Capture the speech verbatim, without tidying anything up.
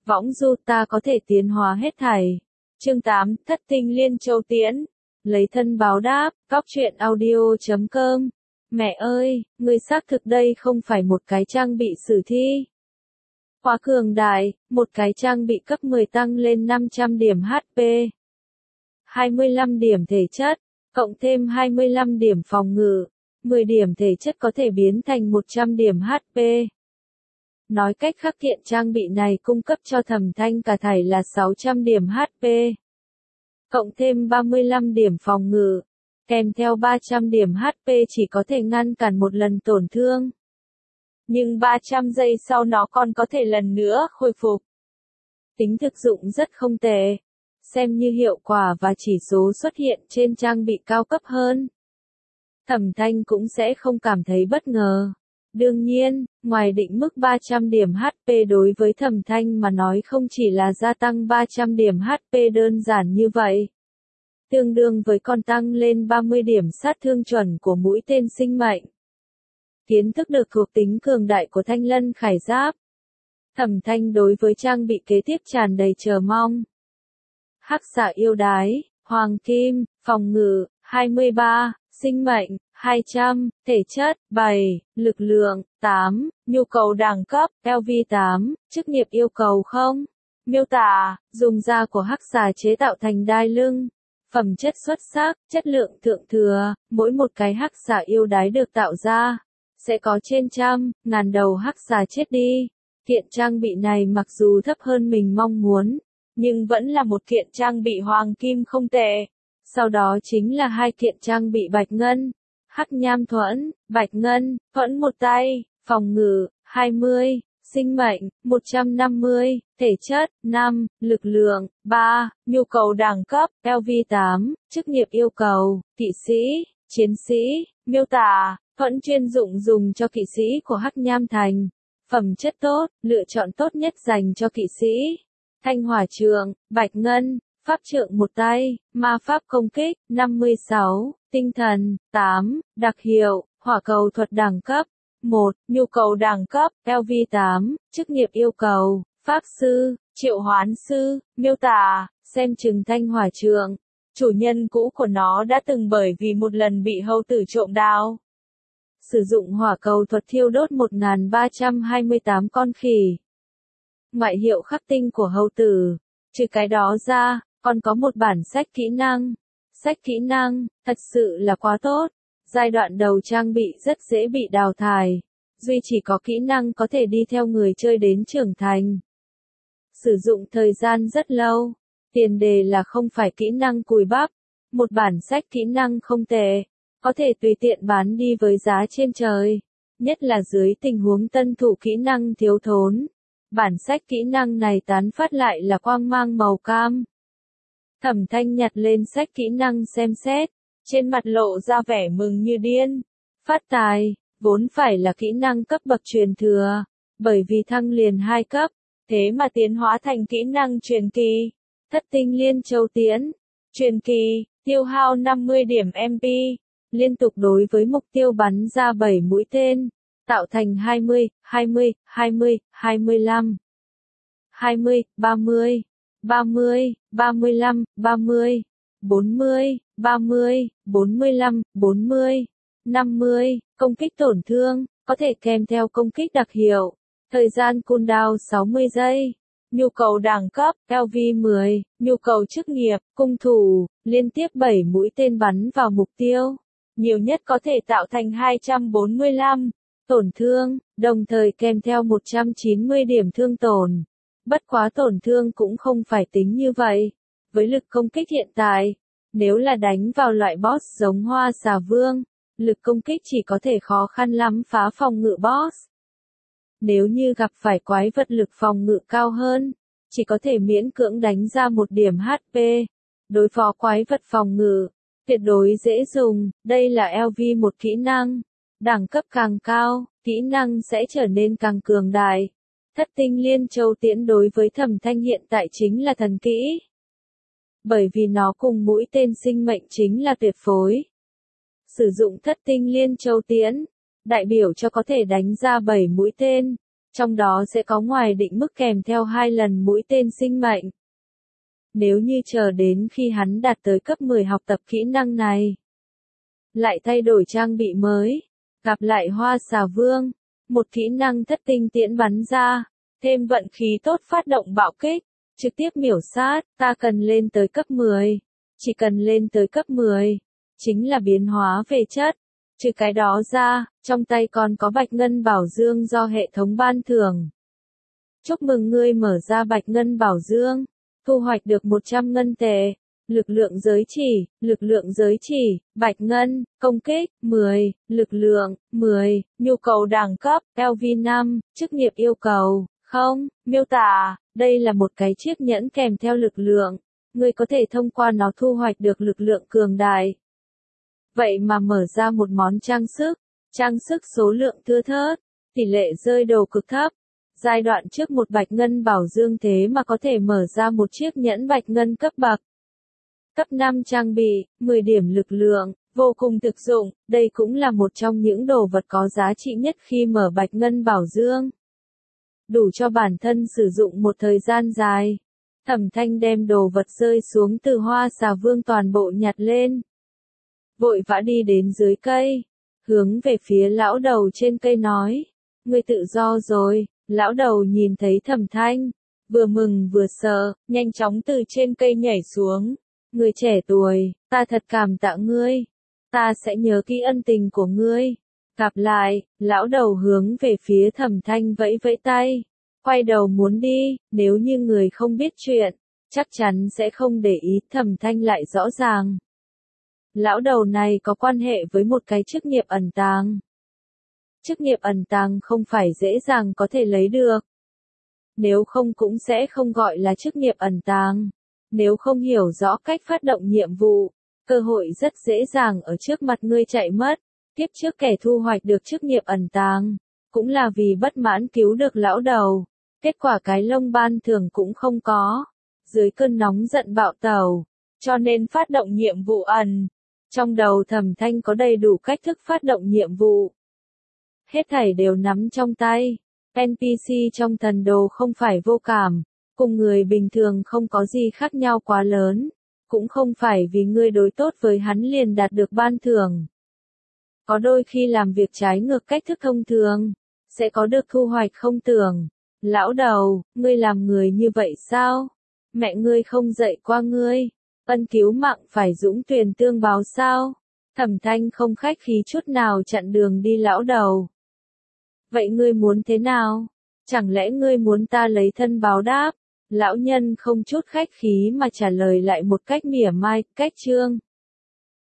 Võng du ta có thể tiến hóa hết thảy. Chương tám, Thất tinh liên châu tiễn. Lấy thân báo đáp, Cóc truyện audio chấm com. Mẹ ơi, ngươi xác thực đây không phải một cái trang bị sử thi. Quá cường đại, một cái trang bị cấp mười tăng lên năm trăm điểm hát pê. hai mươi lăm điểm thể chất, cộng thêm hai mươi lăm điểm phòng ngự. mười điểm thể chất có thể biến thành một trăm điểm hát pê. Nói cách khác kiện trang bị này cung cấp cho Thẩm Thanh cả thảy là sáu trăm điểm hát pê. Cộng thêm ba mươi lăm điểm phòng ngự, kèm theo ba trăm điểm hát pê chỉ có thể ngăn cản một lần tổn thương. Nhưng ba trăm giây sau nó còn có thể lần nữa khôi phục. Tính thực dụng rất không tệ. Xem như hiệu quả và chỉ số xuất hiện trên trang bị cao cấp hơn, Thẩm Thanh cũng sẽ không cảm thấy bất ngờ. Đương nhiên, ngoài định mức ba trăm điểm hát pê đối với Thẩm Thanh mà nói không chỉ là gia tăng ba trăm điểm hát pê đơn giản như vậy. Tương đương với còn tăng lên ba mươi điểm sát thương chuẩn của mũi tên sinh mệnh. Kiến thức được thuộc tính cường đại của Thanh Lân Khải Giáp. Thẩm Thanh đối với trang bị kế tiếp tràn đầy chờ mong. Hắc xạ yêu đái, hoàng kim, phòng ngự, hai mươi ba, sinh mệnh, hai trăm, thể chất, bảy, lực lượng, tám, nhu cầu đẳng cấp, lv tám, chức nghiệp yêu cầu không. Miêu tả, dùng da của hắc xà chế tạo thành đai lưng. Phẩm chất xuất sắc, chất lượng thượng thừa, mỗi một cái hắc xà yêu đái được tạo ra, sẽ có trên trăm, ngàn đầu hắc xà chết đi. Kiện trang bị này mặc dù thấp hơn mình mong muốn, nhưng vẫn là một kiện trang bị hoàng kim không tệ. Sau đó chính là hai kiện trang bị bạch ngân, hắc nham thuẫn, bạch ngân, thuẫn một tay, phòng ngự, hai mươi, sinh mệnh, một trăm năm mươi, thể chất, năm, lực lượng, ba, nhu cầu đẳng cấp, lv tám, chức nghiệp yêu cầu, kỵ sĩ, chiến sĩ, miêu tả, thuẫn chuyên dụng dùng cho kỵ sĩ của Hắc Nham Thành. Phẩm chất tốt, lựa chọn tốt nhất dành cho kỵ sĩ. Thanh hỏa trượng, bạch ngân, pháp trượng một tay, ma pháp công kích, năm mươi sáu, tinh thần, tám, đặc hiệu, hỏa cầu thuật đẳng cấp, một, nhu cầu đẳng cấp, lv tám, chức nghiệp yêu cầu, pháp sư, triệu hoán sư, miêu tả, xem chừng thanh hỏa trượng. Chủ nhân cũ của nó đã từng bởi vì một lần bị hầu tử trộm đao. Sử dụng hỏa cầu thuật thiêu đốt một nghìn ba trăm hai mươi tám con khỉ. Ngoại hiệu khắc tinh của hầu tử. Trừ cái đó ra, còn có một bản sách kỹ năng. Sách kỹ năng, thật sự là quá tốt. Giai đoạn đầu trang bị rất dễ bị đào thải. Duy chỉ có kỹ năng có thể đi theo người chơi đến trưởng thành. Sử dụng thời gian rất lâu. Tiền đề là không phải kỹ năng cùi bắp. Một bản sách kỹ năng không tệ. Có thể tùy tiện bán đi với giá trên trời. Nhất là dưới tình huống tân thủ kỹ năng thiếu thốn. Bản sách kỹ năng này tán phát lại là quang mang màu cam. Thẩm Thanh nhặt lên sách kỹ năng xem xét. Trên mặt lộ ra vẻ mừng như điên. Phát tài, vốn phải là kỹ năng cấp bậc truyền thừa. Bởi vì thăng liền hai cấp. Thế mà tiến hóa thành kỹ năng truyền kỳ. Thất tinh liên châu tiễn. Truyền kỳ, tiêu hao năm mươi điểm em pê. Liên tục đối với mục tiêu bắn ra bảy mũi tên, tạo thành hai mươi, hai mươi, hai mươi, hai mươi lăm, hai mươi, ba mươi, ba mươi, ba mươi lăm, ba mươi, bốn mươi, ba mươi, bốn mươi lăm, bốn mươi, năm mươi, công kích tổn thương, có thể kèm theo công kích đặc hiệu, thời gian cooldown sáu mươi giây. Nhu cầu đẳng cấp, lv mười, nhu cầu chức nghiệp, cung thủ, liên tiếp bảy mũi tên bắn vào mục tiêu. Nhiều nhất có thể tạo thành hai trăm bốn mươi lăm tổn thương, đồng thời kèm theo một trăm chín mươi điểm thương tổn. Bất quá tổn thương cũng không phải tính như vậy. Với lực công kích hiện tại, nếu là đánh vào loại boss giống Hoa Xà Vương, lực công kích chỉ có thể khó khăn lắm phá phòng ngự boss. Nếu như gặp phải quái vật lực phòng ngự cao hơn, chỉ có thể miễn cưỡng đánh ra một điểm hát pê. Đối phó quái vật phòng ngự, tuyệt đối dễ dùng, đây là lv một kỹ năng. Đẳng cấp càng cao, kỹ năng sẽ trở nên càng cường đại. Thất tinh liên châu tiễn đối với Thẩm Thanh hiện tại chính là thần kỹ. Bởi vì nó cùng mũi tên sinh mệnh chính là tuyệt phối. Sử dụng thất tinh liên châu tiễn, đại biểu cho có thể đánh ra bảy mũi tên, Trong đó sẽ có ngoài định mức kèm theo hai lần mũi tên sinh mệnh. Nếu như chờ đến khi hắn đạt tới cấp mười học tập kỹ năng này, lại thay đổi trang bị mới, gặp lại Hoa Xà Vương, một kỹ năng thất tinh tiễn bắn ra, thêm vận khí tốt phát động bạo kích, trực tiếp miểu sát, ta cần lên tới cấp mười. Chỉ cần lên tới cấp mười, chính là biến hóa về chất. Trừ cái đó ra, trong tay còn có Bạch Ngân Bảo Dương do hệ thống ban thưởng. Chúc mừng ngươi mở ra Bạch Ngân Bảo Dương, thu hoạch được một trăm ngân tệ, lực lượng giới chỉ, lực lượng giới chỉ, Bạch Ngân, công kích, mười, lực lượng, mười, nhu cầu đẳng cấp, L V năm, chức nghiệp yêu cầu, không, miêu tả, đây là một cái chiếc nhẫn kèm theo lực lượng, ngươi có thể thông qua nó thu hoạch được lực lượng cường đại. Vậy mà mở ra một món trang sức, trang sức số lượng thưa thớt, tỷ lệ rơi đồ cực thấp. Giai đoạn trước một Bạch Ngân Bảo Dương thế mà có thể mở ra một chiếc nhẫn Bạch Ngân cấp bậc. Cấp năm trang bị, mười điểm lực lượng, vô cùng thực dụng, đây cũng là một trong những đồ vật có giá trị nhất khi mở Bạch Ngân Bảo Dương. Đủ cho bản thân sử dụng một thời gian dài. Thẩm Thanh đem đồ vật rơi xuống từ Hoa Xà Vương toàn bộ nhặt lên. Vội vã đi đến dưới cây, hướng về phía lão đầu trên cây nói, ngươi tự do rồi. Lão đầu nhìn thấy Thẩm Thanh, vừa mừng vừa sợ, nhanh chóng từ trên cây nhảy xuống. Người trẻ tuổi, ta thật cảm tạ ngươi, ta sẽ nhớ kỹ ân tình của ngươi. Gặp lại, lão đầu hướng về phía Thẩm Thanh vẫy vẫy tay, quay đầu muốn đi, nếu như người không biết chuyện, chắc chắn sẽ không để ý. Thẩm Thanh lại rõ ràng. Lão đầu này có quan hệ với một cái chức nghiệp ẩn tàng. Chức nghiệp ẩn tàng không phải dễ dàng có thể lấy được. Nếu không cũng sẽ không gọi là chức nghiệp ẩn tàng. Nếu không hiểu rõ cách phát động nhiệm vụ, cơ hội rất dễ dàng ở trước mặt ngươi chạy mất. Tiếp trước kẻ thu hoạch được chức nghiệp ẩn tàng, cũng là vì bất mãn cứu được lão đầu. Kết quả cái lông ban thường cũng không có. Dưới cơn nóng giận bạo tẩu, cho nên phát động nhiệm vụ ẩn. Trong đầu Thẩm Thanh có đầy đủ cách thức phát động nhiệm vụ. Hết thảy đều nắm trong tay. en pê xê trong thần đồ không phải vô cảm, cùng người bình thường không có gì khác nhau quá lớn, cũng không phải vì ngươi đối tốt với hắn liền đạt được ban thưởng. Có đôi khi làm việc trái ngược cách thức thông thường, sẽ có được thu hoạch không tưởng. Lão đầu, ngươi làm người như vậy sao? Mẹ ngươi không dạy qua ngươi, ân cứu mạng phải dũng tuyền tương báo sao? Thẩm Thanh không khách khí chút nào chặn đường đi lão đầu. Vậy ngươi muốn thế nào? Chẳng lẽ ngươi muốn ta lấy thân báo đáp? Lão nhân không chút khách khí mà trả lời lại một cách mỉa mai, cách trương.